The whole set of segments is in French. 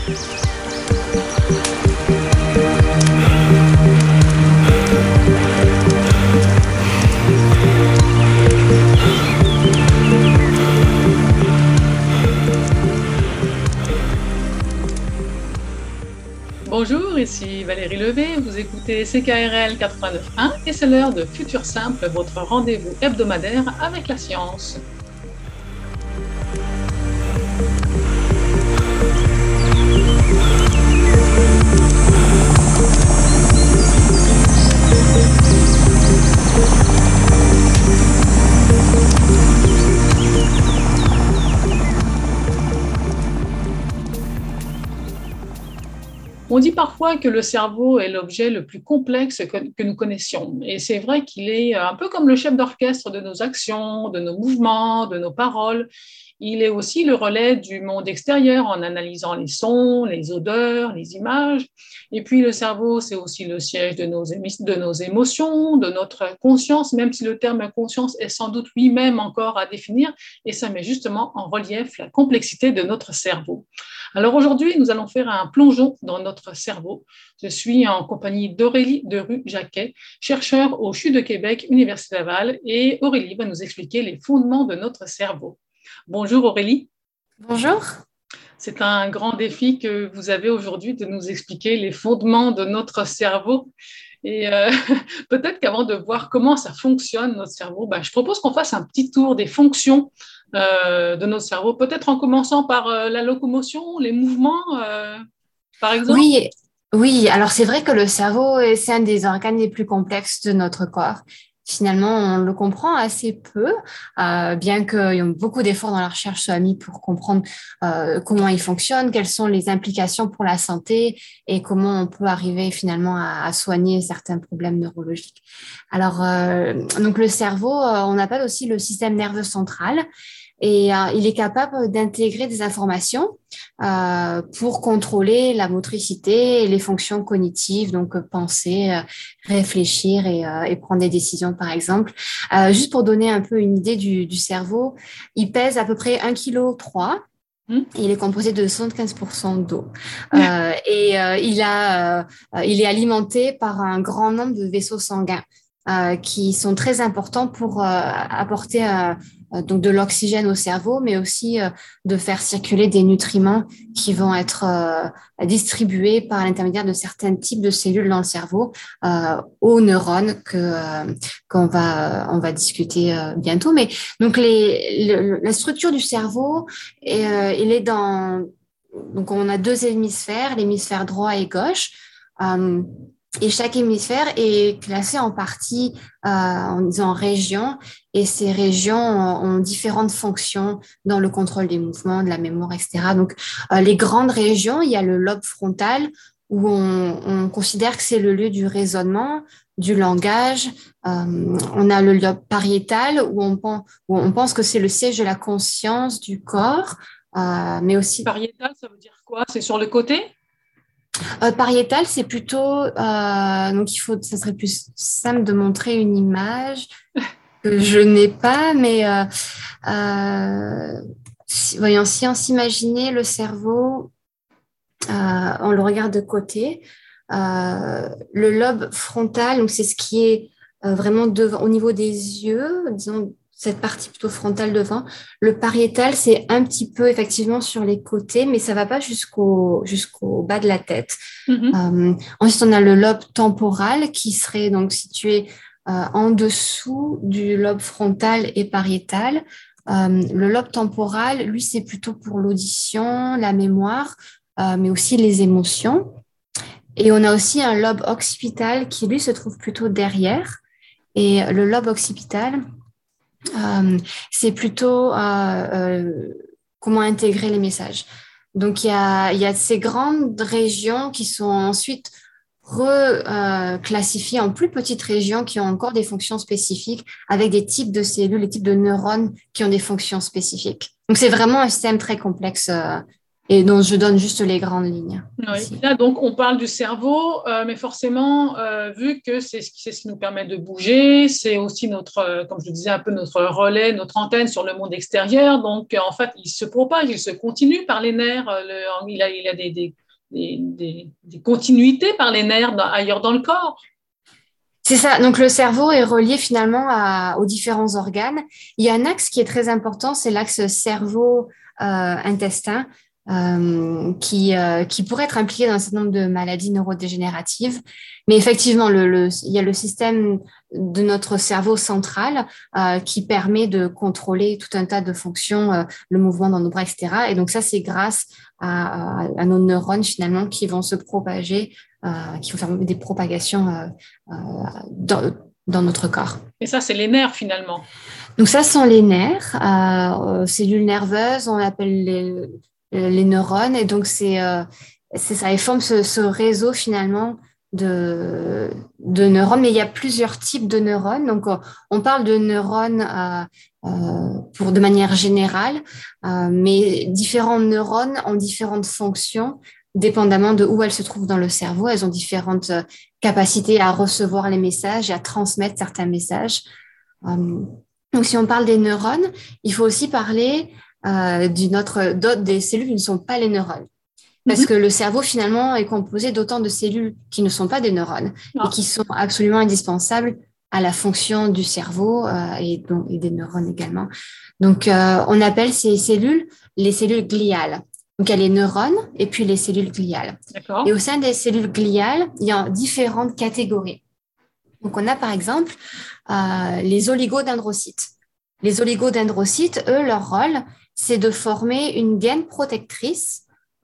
Bonjour, ici Valérie Levé, vous écoutez CKRL 89.1 et c'est l'heure de Futur Simple, votre rendez-vous hebdomadaire avec la science. On dit parfois que le cerveau est l'objet le plus complexe que nous connaissions. Et c'est vrai qu'il est un peu comme le chef d'orchestre de nos actions, de nos mouvements, de nos paroles. Il est aussi le relais du monde extérieur en analysant les sons, les odeurs, les images. Et puis le cerveau, c'est aussi le siège de nos émotions, de notre conscience, même si le terme conscience est sans doute lui-même encore à définir. Et ça met justement en relief la complexité de notre cerveau. Alors aujourd'hui, nous allons faire un plongeon dans notre cerveau. Je suis en compagnie d'Aurélie Derue-Jacquet, chercheure au CHU de Québec, Université Laval, et Aurélie va nous expliquer les fondements de notre cerveau. Bonjour Aurélie. Bonjour. C'est un grand défi que vous avez aujourd'hui de nous expliquer les fondements de notre cerveau. Et peut-être qu'avant de voir comment ça fonctionne, notre cerveau, je propose qu'on fasse un petit tour des fonctions de notre cerveau, peut-être en commençant par la locomotion, les mouvements, par exemple. Oui, oui, alors c'est vrai que le cerveau, c'est un des organes les plus complexes de notre corps. Finalement, on le comprend assez peu, bien que beaucoup d'efforts dans la recherche soient mis pour comprendre comment il fonctionne, quelles sont les implications pour la santé et comment on peut arriver finalement à soigner certains problèmes neurologiques. Alors, donc le cerveau, on appelle aussi le système nerveux central. Et il est capable d'intégrer des informations pour contrôler la motricité et les fonctions cognitives, donc penser, réfléchir et prendre des décisions, par exemple. Juste pour donner un peu une idée du cerveau, il pèse à peu près 1,3 kg. Et il est composé de 75% d'eau. Il est alimenté par un grand nombre de vaisseaux sanguins qui sont très importants pour apporter donc de l'oxygène au cerveau, mais aussi de faire circuler des nutriments qui vont être distribués par l'intermédiaire de certains types de cellules dans le cerveau aux neurones on va discuter bientôt. Mais donc la structure du cerveau, il est dans donc on a deux hémisphères, l'hémisphère droit et gauche. Euh, et chaque hémisphère est classé en parties, en disant régions, et ces régions ont différentes fonctions dans le contrôle des mouvements, de la mémoire, etc. Donc, les grandes régions, il y a le lobe frontal, où on considère que c'est le lieu du raisonnement, du langage. On a le lobe pariétal, où on pense que c'est le siège de la conscience du corps, mais aussi Pariétal, ça veut dire quoi? C'est sur le côté? pariétal, c'est plutôt donc ça serait plus simple de montrer une image que je n'ai pas, mais voyons, si on s'imaginait le cerveau, on le regarde de côté, le lobe frontal, donc c'est ce qui est vraiment devant, au niveau des yeux, disons cette partie plutôt frontale devant. Le pariétal, c'est un petit peu effectivement sur les côtés, mais ça ne va pas jusqu'au bas de la tête. Mm-hmm. Ensuite, on a le lobe temporal qui serait donc situé en dessous du lobe frontal et pariétal. Le lobe temporal, lui, c'est plutôt pour l'audition, la mémoire, mais aussi les émotions. Et on a aussi un lobe occipital qui, lui, se trouve plutôt derrière. Et le lobe occipital, c'est plutôt comment intégrer les messages. Donc, il y a ces grandes régions qui sont ensuite reclassifiées en plus petites régions qui ont encore des fonctions spécifiques avec des types de cellules, des types de neurones qui ont des fonctions spécifiques. Donc, c'est vraiment un système très complexe et dont je donne juste les grandes lignes Oui. ici. Là, donc, on parle du cerveau, mais forcément, vu que c'est ce qui nous permet de bouger, c'est aussi notre, comme je le disais, un peu notre relais, notre antenne sur le monde extérieur. Donc, en fait, il se propage, il se continue par les nerfs. Il a des continuités par les nerfs ailleurs dans le corps. C'est ça. Donc, le cerveau est relié finalement aux différents organes. Il y a un axe qui est très important, c'est l'axe cerveau-intestin, qui pourrait être impliqué dans un certain nombre de maladies neurodégénératives. Mais effectivement, il y a le système de notre cerveau central qui permet de contrôler tout un tas de fonctions, le mouvement dans nos bras, etc. Et donc, ça, c'est grâce à nos neurones finalement qui vont se propager, qui vont faire des propagations dans notre corps. Et ça, c'est les nerfs finalement. Donc ça sont les nerfs, cellules nerveuses, on appelle les neurones, et donc c'est ça, ils forment ce réseau finalement de neurones, mais il y a plusieurs types de neurones. Donc on parle de neurones de manière générale, mais différents neurones ont différentes fonctions dépendamment de où elles se trouvent dans le cerveau. Elles ont différentes capacités à recevoir les messages et à transmettre certains messages. Donc, si on parle des neurones, il faut aussi parler d'autres des cellules qui ne sont pas les neurones. Parce Mhm. que le cerveau, finalement, est composé d'autant de cellules qui ne sont pas des neurones et Ah, qui sont absolument indispensables à la fonction du cerveau et des neurones également. Donc, on appelle ces cellules les cellules gliales. Donc, il y a les neurones et puis les cellules gliales. Et d'accord. au sein des cellules gliales, il y a différentes catégories. Donc, on a par exemple les oligodendrocytes. Les oligodendrocytes, eux, leur rôle, c'est de former une gaine protectrice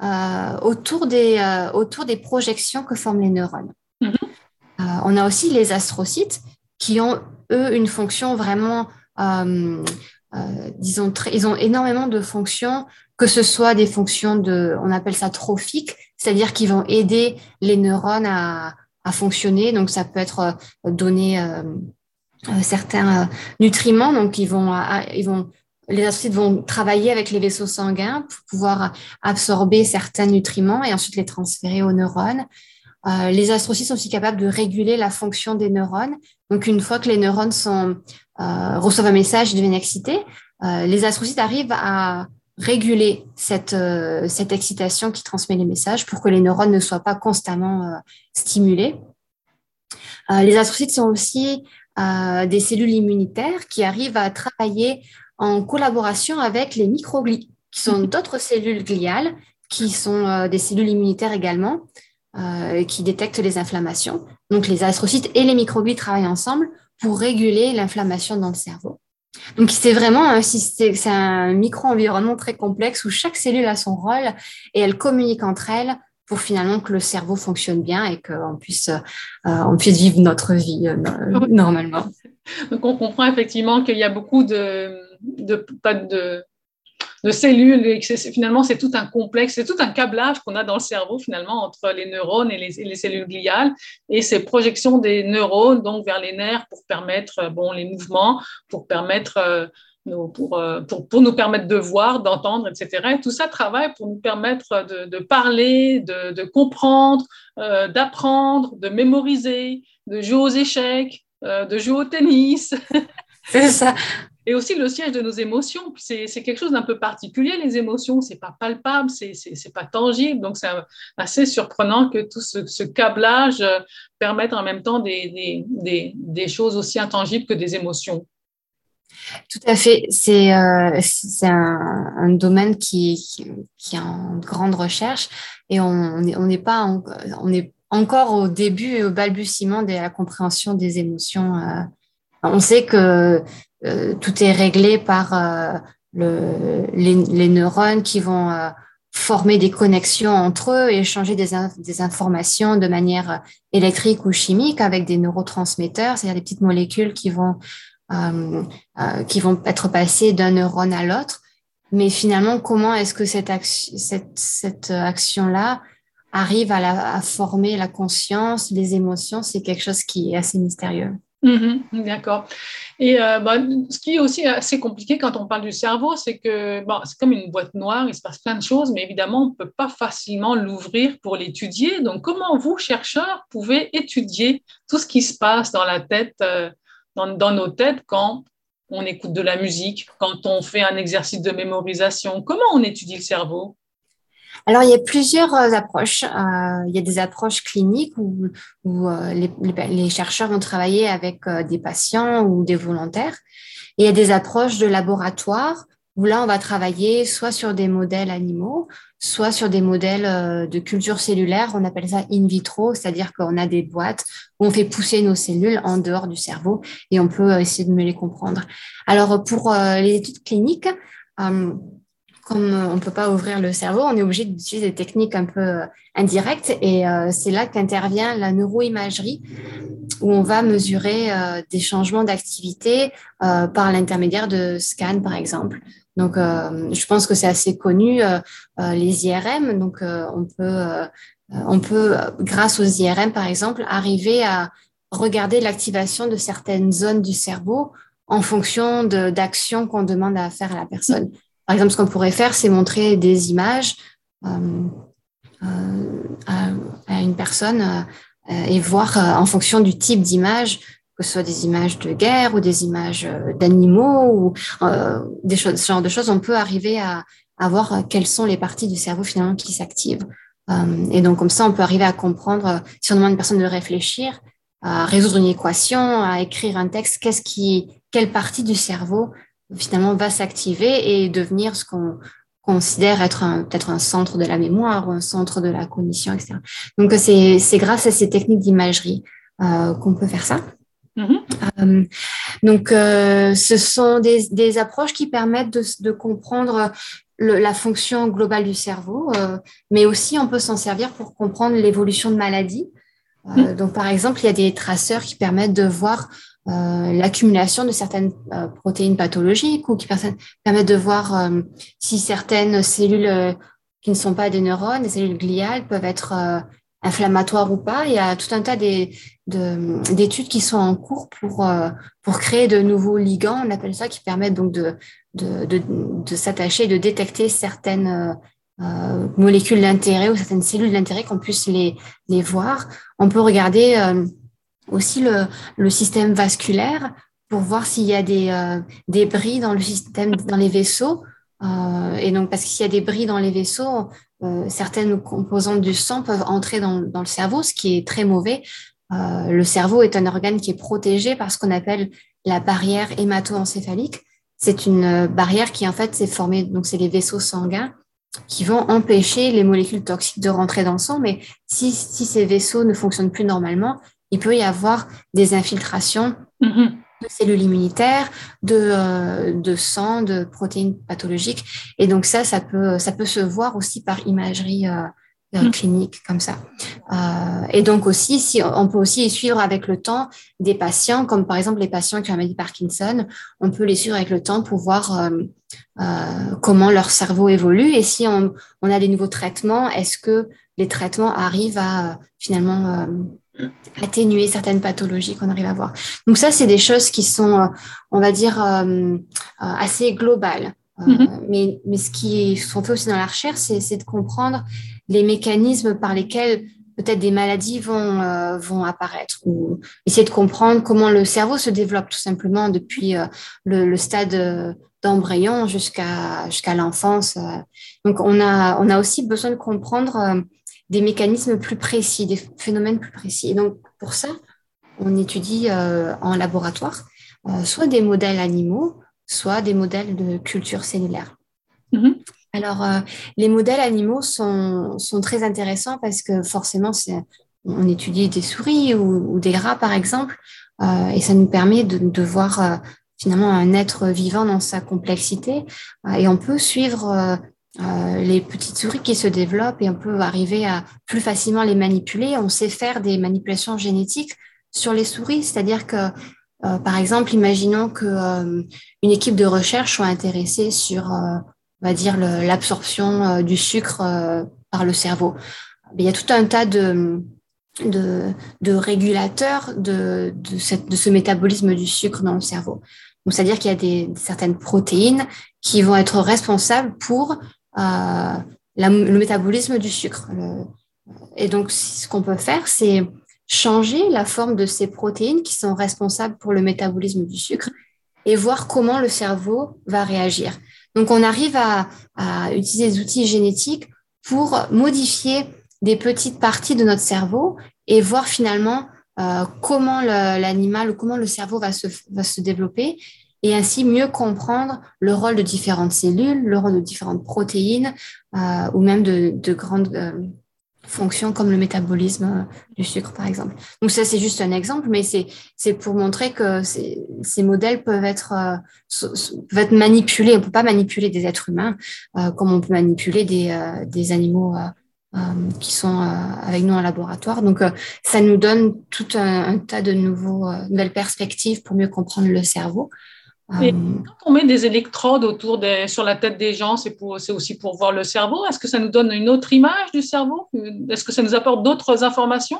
autour des projections que forment les neurones. Mhm. On a aussi les astrocytes qui ont, eux, une fonction vraiment, disons, ils ont énormément de fonctions, que ce soit des fonctions on appelle ça trophiques, c'est-à-dire qu'ils vont aider les neurones à fonctionner. Donc, ça peut être donner certains nutriments. Donc, les astrocytes vont travailler avec les vaisseaux sanguins pour pouvoir absorber certains nutriments et ensuite les transférer aux neurones. Les astrocytes sont aussi capables de réguler la fonction des neurones. Donc, une fois que les neurones reçoivent un message et deviennent excités, les astrocytes arrivent à réguler cette excitation qui transmet les messages pour que les neurones ne soient pas constamment stimulés. Les astrocytes sont aussi des cellules immunitaires qui arrivent à travailler en collaboration avec les microglies, qui sont d'autres cellules gliales, qui sont des cellules immunitaires également, qui détectent les inflammations. Donc, les astrocytes et les microglies travaillent ensemble pour réguler l'inflammation dans le cerveau. Donc, c'est un micro-environnement très complexe où chaque cellule a son rôle et elle communique entre elles pour finalement que le cerveau fonctionne bien et on puisse vivre notre vie normalement. Donc, on comprend effectivement qu'il y a beaucoup de cellules et que finalement, c'est tout un complexe, c'est tout un câblage qu'on a dans le cerveau finalement entre les neurones et les cellules gliales et ces projections des neurones donc vers les nerfs pour permettre les mouvements, pour permettre pour nous permettre de voir, d'entendre, etc. Et tout ça travaille pour nous permettre de parler, de comprendre, d'apprendre, de mémoriser, de jouer aux échecs, de jouer au tennis. C'est ça. Et aussi le siège de nos émotions. C'est quelque chose d'un peu particulier, les émotions. C'est pas palpable, c'est pas tangible. Donc, c'est assez surprenant que tout ce câblage permette en même temps des choses aussi intangibles que des émotions. Tout à fait. C'est un domaine qui est en grande recherche et on n'est pas on est encore au début et au balbutiement de la compréhension des émotions. On sait que tout est réglé par les neurones qui vont former des connexions entre eux et échanger des informations de manière électrique ou chimique avec des neurotransmetteurs, c'est-à-dire des petites molécules qui vont être passées d'un neurone à l'autre. Mais finalement, comment est-ce que cette action-là arrive à former la conscience, les émotions? C'est quelque chose qui est assez mystérieux. D'accord. Et ce qui est aussi assez compliqué quand on parle du cerveau, c'est que c'est comme une boîte noire, il se passe plein de choses, mais évidemment, on ne peut pas facilement l'ouvrir pour l'étudier. Donc, comment vous, chercheurs, pouvez étudier tout ce qui se passe dans la tête, dans nos têtes quand on écoute de la musique, quand on fait un exercice de mémorisation? Comment on étudie le cerveau? Alors, il y a plusieurs approches. Il y a des approches cliniques où les chercheurs vont travailler avec des patients ou des volontaires. Et il y a des approches de laboratoire où là, on va travailler soit sur des modèles animaux, soit sur des modèles de culture cellulaire. On appelle ça in vitro, c'est-à-dire qu'on a des boîtes où on fait pousser nos cellules en dehors du cerveau et on peut essayer de mieux les comprendre. Alors, pour les études cliniques, euh, comme on ne peut pas ouvrir le cerveau, on est obligé d'utiliser des techniques un peu indirectes et c'est là qu'intervient la neuroimagerie où on va mesurer des changements d'activité par l'intermédiaire de scans, par exemple. Donc, je pense que c'est assez connu, les IRM. Donc, on peut, grâce aux IRM, par exemple, arriver à regarder l'activation de certaines zones du cerveau en fonction d'actions qu'on demande à faire à la personne. Par exemple, ce qu'on pourrait faire, c'est montrer des images euh, à une personne et voir en fonction du type d'image, que ce soit des images de guerre ou des images d'animaux ou ce genre de choses, on peut arriver à voir quelles sont les parties du cerveau finalement qui s'activent. Et donc comme ça, on peut arriver à comprendre, si on demande à une personne de réfléchir, à résoudre une équation, à écrire un texte, quelle partie du cerveau finalement va s'activer et devenir ce qu'on considère être peut-être un centre de la mémoire ou un centre de la cognition, etc. Donc, c'est grâce à ces techniques d'imagerie qu'on peut faire ça. Mhm. Euh, donc, ce sont des approches qui permettent de comprendre la fonction globale du cerveau, mais aussi on peut s'en servir pour comprendre l'évolution de maladies. Donc, par exemple, il y a des traceurs qui permettent de voir l'accumulation de certaines protéines pathologiques ou qui permettent de voir si certaines cellules qui ne sont pas des neurones, des cellules gliales, peuvent être inflammatoires ou pas. Il y a tout un tas d'études qui sont en cours pour créer de nouveaux ligands, on appelle ça, qui permettent donc de s'attacher, de détecter certaines molécules d'intérêt ou certaines cellules d'intérêt qu'on puisse les voir. On peut regarder aussi le système vasculaire pour voir s'il y a des bris dans le système, dans les vaisseaux. Et donc, parce que s'il y a des bris dans les vaisseaux, certaines composantes du sang peuvent entrer dans le cerveau, ce qui est très mauvais. Le cerveau est un organe qui est protégé par ce qu'on appelle la barrière hémato-encéphalique. C'est une barrière qui, en fait, s'est formée, donc c'est les vaisseaux sanguins qui vont empêcher les molécules toxiques de rentrer dans le sang. Mais si ces vaisseaux ne fonctionnent plus normalement, il peut y avoir des infiltrations Mhm. de cellules immunitaires, de sang, de protéines pathologiques. Et donc ça peut se voir aussi par imagerie Mhm. clinique comme ça. Et donc aussi, si on peut aussi suivre avec le temps des patients, comme par exemple les patients qui ont la maladie de Parkinson, on peut les suivre avec le temps pour voir comment leur cerveau évolue et si on a des nouveaux traitements, est-ce que les traitements arrivent à finalement atténuer certaines pathologies qu'on arrive à voir. Donc ça, c'est des choses qui sont, on va dire, assez globales. Mhm. Mais ce qu'on fait aussi dans la recherche, c'est de comprendre les mécanismes par lesquels peut-être des maladies vont apparaître ou essayer de comprendre comment le cerveau se développe tout simplement depuis le stade d'embryon jusqu'à l'enfance. Donc, on a aussi besoin de comprendre des mécanismes plus précis, des phénomènes plus précis. Et donc, pour ça, on étudie en laboratoire soit des modèles animaux, soit des modèles de culture cellulaire. Mhm. Alors, les modèles animaux sont très intéressants parce que forcément, on étudie des souris ou des rats, par exemple, et ça nous permet de voir finalement un être vivant dans sa complexité. Et on peut suivre les petites souris qui se développent et on peut arriver à plus facilement les manipuler. On sait faire des manipulations génétiques sur les souris, c'est-à-dire que, par exemple, imaginons que une équipe de recherche soit intéressée sur on va dire, l'absorption du sucre par le cerveau. Il y a tout un tas de, de régulateurs de ce métabolisme du sucre dans le cerveau. Donc, c'est-à-dire qu'il y a certaines protéines qui vont être responsables pour le métabolisme du sucre. Et donc, ce qu'on peut faire, c'est changer la forme de ces protéines qui sont responsables pour le métabolisme du sucre et voir comment le cerveau va réagir. Donc, on arrive à utiliser des outils génétiques pour modifier des petites parties de notre cerveau et voir finalement comment l'animal ou comment le cerveau va se développer et ainsi mieux comprendre le rôle de différentes cellules, le rôle de différentes protéines ou même de grandes fonctions comme le métabolisme du sucre, par exemple. Donc ça, c'est juste un exemple, mais c'est pour montrer que ces modèles peuvent être manipulés. On ne peut pas manipuler des êtres humains comme on peut manipuler des animaux qui sont avec nous en laboratoire. Donc, ça nous donne tout un tas de nouvelles perspectives pour mieux comprendre le cerveau. Et quand on met des électrodes sur la tête des gens, c'est aussi pour voir le cerveau. Est-ce que ça nous donne une autre image du cerveau? Est-ce que ça nous apporte d'autres informations?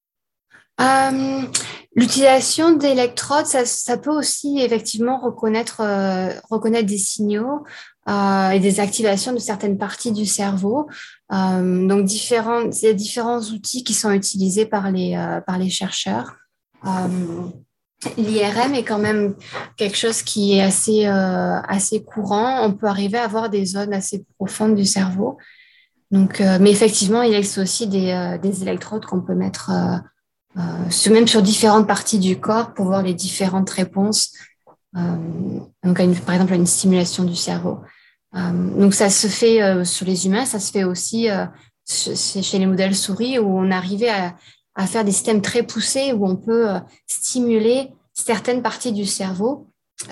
Euh, L'utilisation d'électrodes, ça peut aussi effectivement reconnaître des signaux et des activations de certaines parties du cerveau. Donc, il y a différents outils qui sont utilisés par les chercheurs. Euh, L'IRM est quand même quelque chose qui est assez courant. On peut arriver à avoir des zones assez profondes du cerveau. Donc, mais effectivement, il existe aussi des électrodes qu'on peut mettre même sur différentes parties du corps pour voir les différentes réponses. Donc, par exemple, à une stimulation du cerveau. Donc, ça se fait sur les humains, ça se fait aussi chez les modèles souris où on arrivait à faire des systèmes très poussés où on peut stimuler certaines parties du cerveau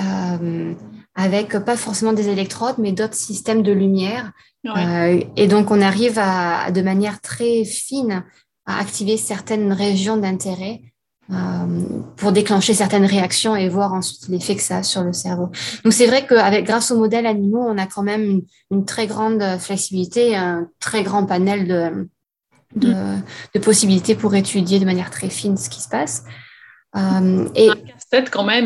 avec pas forcément des électrodes, mais d'autres systèmes de lumière. Ouais. Et donc, on arrive de manière très fine à activer certaines régions d'intérêt pour déclencher certaines réactions et voir ensuite l'effet que ça a sur le cerveau. Donc c'est vrai grâce aux modèles animaux, on a quand même une très grande flexibilité, un très grand panel Mm. de, de possibilités pour étudier de manière très fine ce qui se passe. Un Et casse-tête quand même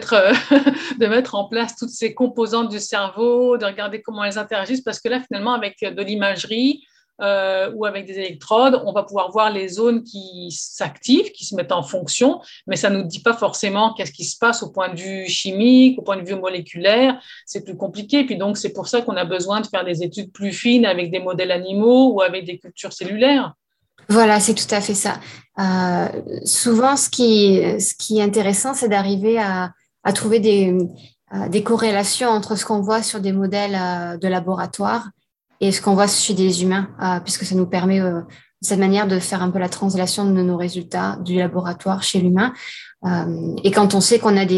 de mettre en place toutes ces composantes du cerveau, de regarder comment elles interagissent, parce que là, finalement, avec de l'imagerie ou avec des électrodes, on va pouvoir voir les zones qui s'activent, qui se mettent en fonction, mais ça ne nous dit pas forcément qu'est-ce qui se passe au point de vue chimique, au point de vue moléculaire. C'est plus compliqué. Puis donc, c'est pour ça qu'on a besoin de faire des études plus fines avec des modèles animaux ou avec des cultures cellulaires. voilà, c'est tout à fait ça. Euh, Souvent, ce qui est intéressant, c'est d'arriver à trouver des corrélations entre ce qu'on voit sur des modèles de laboratoire et ce qu'on voit chez des humains, puisque ça nous permet de cette manière de faire un peu la translation de nos résultats du laboratoire chez l'humain. Et quand on sait qu'on a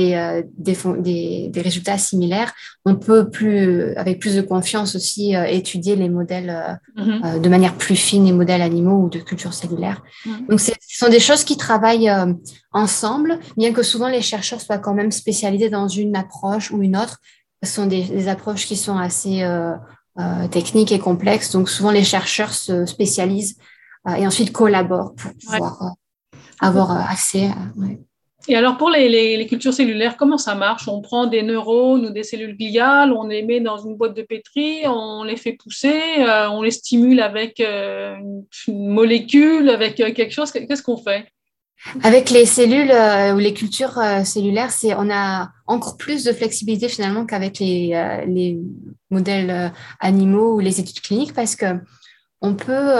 des résultats similaires, on peut avec plus de confiance aussi étudier les modèles Mm-hmm. de manière plus fine, les modèles animaux ou de culture cellulaire. Mm-hmm. Donc, ce sont des choses qui travaillent ensemble, bien que souvent les chercheurs soient quand même spécialisés dans une approche ou une autre. Ce sont des approches qui sont assez techniques et complexes. Donc, souvent les chercheurs se spécialisent et ensuite collaborent pour Ouais. pouvoir avoir accès. Ouais. Et alors pour les cultures cellulaires, comment ça marche? On prend des neurones ou des cellules gliales, on les met dans une boîte de pétri, on les fait pousser, on les stimule avec une molécule, avec quelque chose. Qu'est-ce qu'on fait? Avec les cellules ou les cultures cellulaires, on a encore plus de flexibilité finalement qu'avec les modèles animaux ou les études cliniques parce que on peut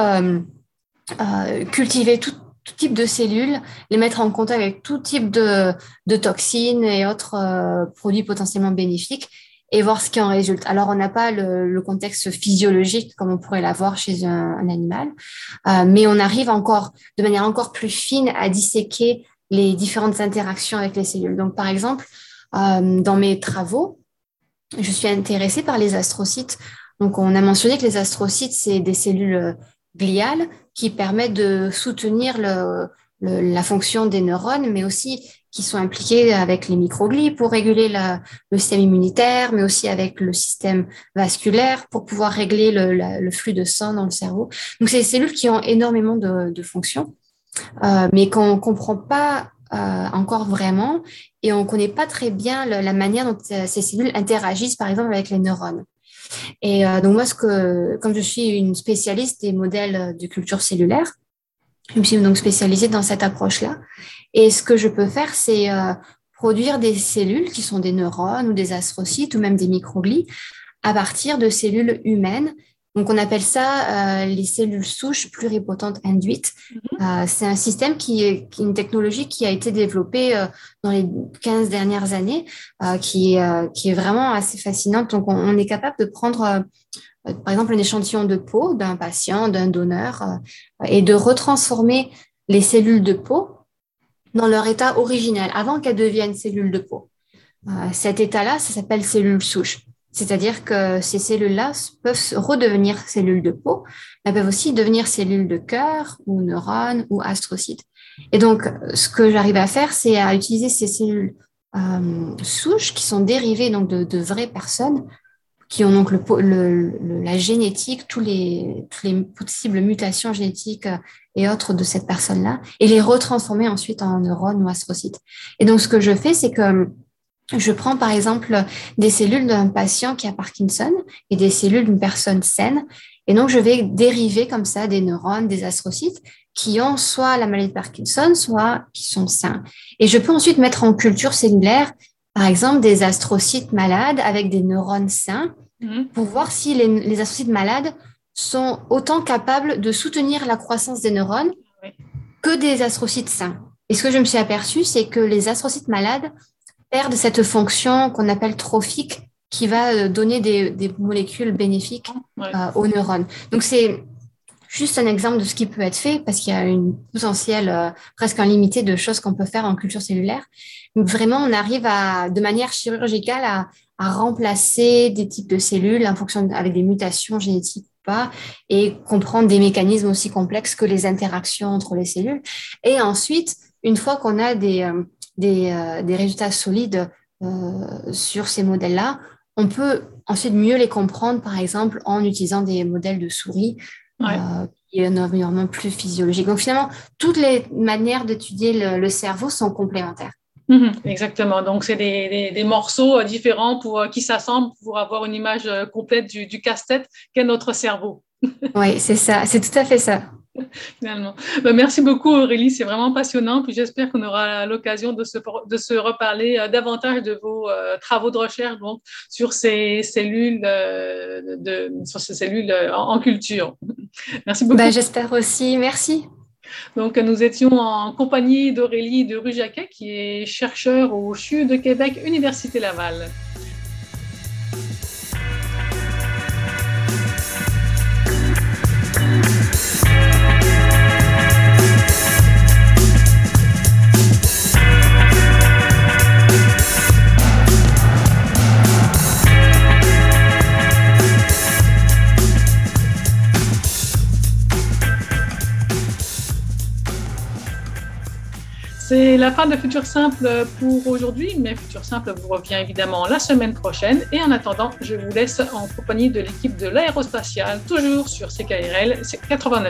cultiver tout type de cellules, les mettre en contact avec tout type de toxines et autres produits potentiellement bénéfiques et voir ce qui en résulte. Alors, on n'a pas le contexte physiologique comme on pourrait l'avoir chez un animal, mais on arrive encore de manière encore plus fine à disséquer les différentes interactions avec les cellules. Donc, par exemple, dans mes travaux, je suis intéressée par les astrocytes. Donc, on a mentionné que les astrocytes, c'est des cellules gliales qui permettent de soutenir la fonction des neurones, mais aussi qui sont impliquées avec les microglies pour réguler le système immunitaire, mais aussi avec le système vasculaire pour pouvoir régler le flux de sang dans le cerveau. Donc, c'est des cellules qui ont énormément de fonctions. mais qu'on ne comprend pas encore vraiment et on ne connaît pas très bien la manière dont ces cellules interagissent, par exemple, avec les neurones. Et donc moi, comme je suis une spécialiste des modèles de culture cellulaire, je me suis donc spécialisée dans cette approche-là. Et ce que je peux faire, c'est produire des cellules qui sont des neurones ou des astrocytes ou même des microglies à partir de cellules humaines. Donc, on appelle ça les cellules souches pluripotentes induites. C'est un système une technologie qui a été développée dans les 15 dernières années, qui est vraiment assez fascinante. Donc, on est capable de prendre, par exemple, un échantillon de peau d'un patient, d'un donneur, et de retransformer les cellules de peau dans leur état originel, avant qu'elles deviennent cellules de peau. Cet état-là, ça s'appelle cellule souche. C'est-à-dire que ces cellules-là peuvent redevenir cellules de peau, mais peuvent aussi devenir cellules de cœur ou neurones ou astrocytes. Et donc, ce que j'arrive à faire, c'est à utiliser ces cellules souches qui sont dérivées donc de vraies personnes qui ont donc la génétique, toutes les possibles mutations génétiques et autres de cette personne-là, et les retransformer ensuite en neurones ou astrocytes. Et donc, ce que je fais, c'est que je prends par exemple des cellules d'un patient qui a Parkinson et des cellules d'une personne saine. Et donc, je vais dériver comme ça des neurones, des astrocytes qui ont soit la maladie de Parkinson, soit qui sont sains. Et je peux ensuite mettre en culture cellulaire, par exemple, des astrocytes malades avec des neurones sains pour voir si les astrocytes malades sont autant capables de soutenir la croissance des neurones que des astrocytes sains. Et ce que je me suis aperçue, c'est que les astrocytes malades perdent cette fonction qu'on appelle trophique qui va donner des molécules bénéfiques aux neurones. Donc, c'est juste un exemple de ce qui peut être fait parce qu'il y a une potentielle presque illimitée de choses qu'on peut faire en culture cellulaire. Donc, vraiment, on arrive de manière chirurgicale à remplacer des types de cellules en fonction avec des mutations génétiques ou pas et comprendre des mécanismes aussi complexes que les interactions entre les cellules. Et ensuite, une fois qu'on a des résultats solides sur ces modèles-là, on peut ensuite mieux les comprendre, par exemple, en utilisant des modèles de souris qui est un environnement plus physiologique. Donc, finalement, toutes les manières d'étudier le cerveau sont complémentaires. Exactement. Donc, c'est des morceaux différents qui s'assemblent pour avoir une image complète du casse-tête qu'est notre cerveau. Oui, c'est ça. C'est tout à fait ça. Finalement. Merci beaucoup Aurélie, c'est vraiment passionnant. Puis j'espère qu'on aura l'occasion de se reparler davantage de vos travaux de recherche donc, sur ces cellules, en culture. Merci beaucoup. J'espère aussi. Merci. Donc, nous étions en compagnie d'Aurélie de Rujaquet, qui est chercheur au CHU de Québec, Université Laval. C'est la fin de Futur Simple pour aujourd'hui, mais Futur Simple vous revient évidemment la semaine prochaine. Et en attendant, je vous laisse en compagnie de l'équipe de l'aérospatiale, toujours sur CKRL 89.1.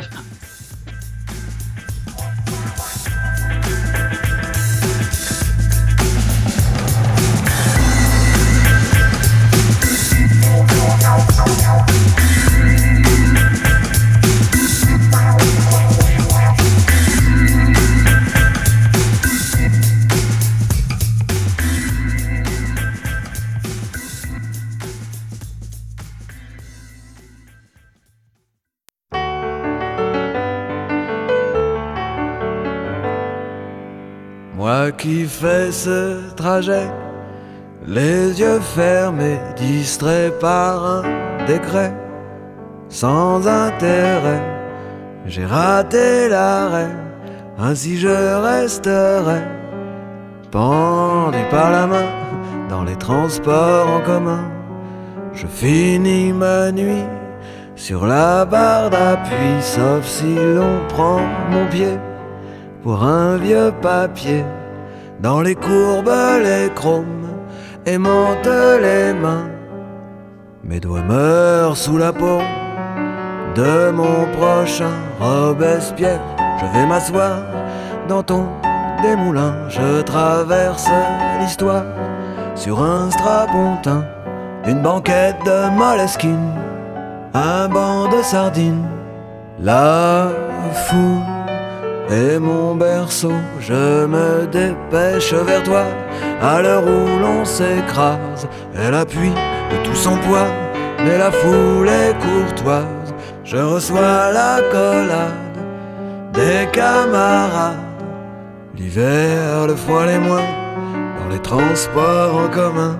Moi qui fais ce trajet, les yeux fermés, distrait par un décret, sans intérêt, j'ai raté l'arrêt, ainsi je resterai, pendu par la main, dans les transports en commun. Je finis ma nuit sur la barre d'appui, sauf si l'on prend mon pied pour un vieux papier. Dans les courbes, les chromes aimantent les mains. Mes doigts meurent sous la peau de mon prochain Robespierre. je vais m'asseoir dans ton démoulin. Je traverse l'histoire sur un strapontin, une banquette de Moleskine, un banc de sardines. La foule est mon berceau, je me dépêche vers toi. À l'heure où l'on s'écrase, elle appuie de tout son poids, mais la foule est courtoise. Je reçois l'accolade des camarades. L'hiver, le froid, les moins, dans les transports en commun.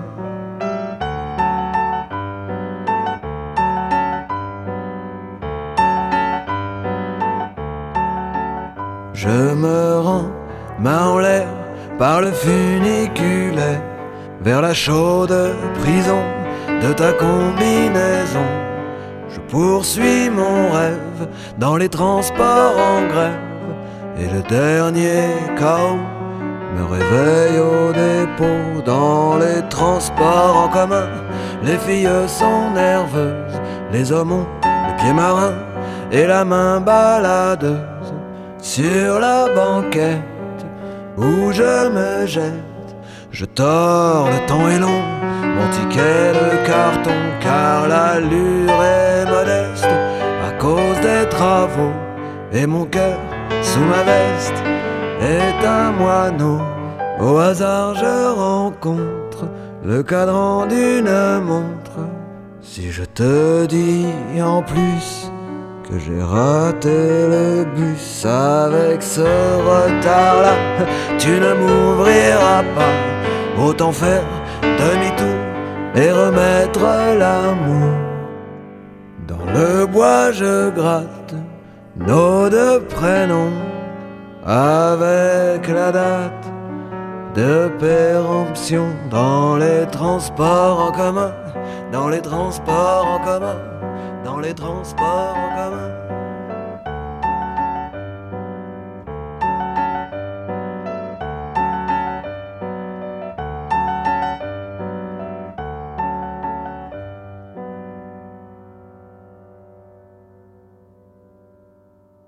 Je me rends, main en l'air, par le funiculaire, vers la chaude prison de ta combinaison. Je poursuis mon rêve dans les transports en grève, et le dernier chaos me réveille au dépôt. Dans les transports en commun, les filles sont nerveuses, les hommes ont le pied marin et la main baladeuse. Sur la banquette où je me jette, je tords, le temps est long, mon ticket de carton, car l'allure est modeste à cause des travaux, et mon cœur sous ma veste est un moineau. Au hasard je rencontre le cadran d'une montre. Si je te dis en plus que j'ai raté le bus avec ce retard-là, tu ne m'ouvriras pas. Autant faire demi-tour et remettre l'amour. Dans le bois je gratte nos deux prénoms avec la date de péremption. Dans les transports en commun, dans les transports en commun, dans les transports en commun.